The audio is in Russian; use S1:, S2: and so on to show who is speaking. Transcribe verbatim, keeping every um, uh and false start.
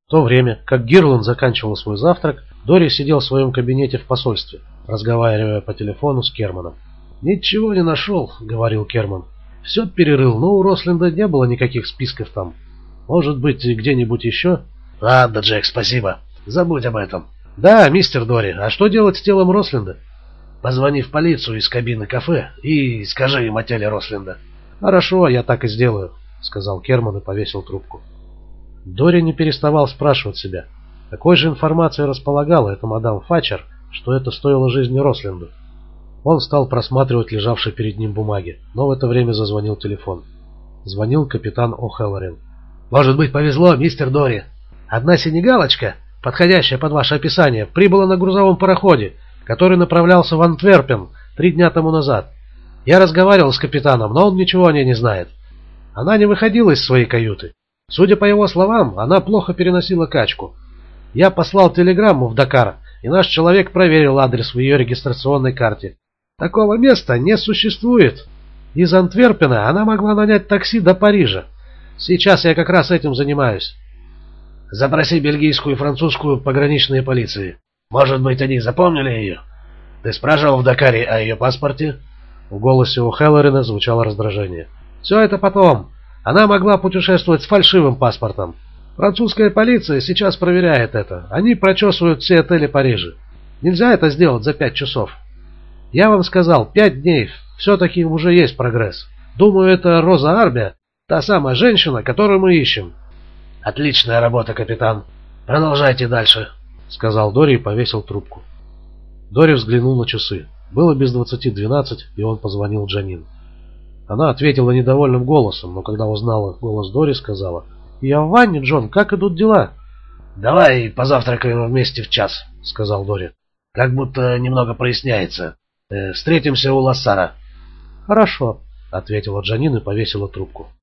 S1: В то время, как Гирланд заканчивал свой завтрак, Дори сидел в своем кабинете в посольстве, разговаривая по телефону с Керманом. «Ничего не нашел», — говорил Керман. «Все перерыл, но у Росленда не было никаких списков там. Может быть, где-нибудь еще?» «Ладно, Джек, спасибо. Забудь об этом». «Да, мистер Дори, а что делать с телом Росленда?» «Позвони в полицию из кабины кафе и скажи им о теле Росленда». «Хорошо, я так и сделаю», — сказал Керман и повесил трубку. Дори не переставал спрашивать себя, какой же информацией располагала эта мадам Фатчер, что это стоило жизни Росленду. Он стал просматривать лежавшие перед ним бумаги, но в это время зазвонил телефон. Звонил капитан О'Хеллорин. «Может быть, повезло, мистер Дори. Одна синегалочка, подходящая под ваше описание, прибыла на грузовом пароходе, который направлялся в Антверпен три дня тому назад. Я разговаривал с капитаном, но он ничего о ней не знает. Она не выходила из своей каюты. Судя по его словам, она плохо переносила качку. Я послал телеграмму в Дакар, и наш человек проверил адрес в ее регистрационной карте. Такого места не существует. Из Антверпена она могла нанять такси до Парижа. Сейчас я как раз этим занимаюсь». «Запроси бельгийскую и французскую пограничные полиции. Может быть, они запомнили ее? Ты спрашивал в Дакаре о ее паспорте?» В голосе у Хеллорина звучало раздражение. «Все это потом. Она могла путешествовать с фальшивым паспортом. Французская полиция сейчас проверяет это. Они прочесывают все отели Парижа. Нельзя это сделать за пять часов. Я вам сказал, пять дней. Все-таки уже есть прогресс. Думаю, это Роза Арбия, та самая женщина, которую мы ищем». «Отличная работа, капитан. Продолжайте дальше», — сказал Дори и повесил трубку. Дори взглянул на часы. Было без двадцати двенадцать, и он позвонил Джанин. Она ответила недовольным голосом, но когда узнала голос Дори, сказала: «Я в ванне, Джон, как идут дела?» «Давай позавтракаем вместе в час», — сказал Дори. «Как будто немного проясняется. Э, встретимся у Лассара». «Хорошо», — ответила Джанин и повесила трубку.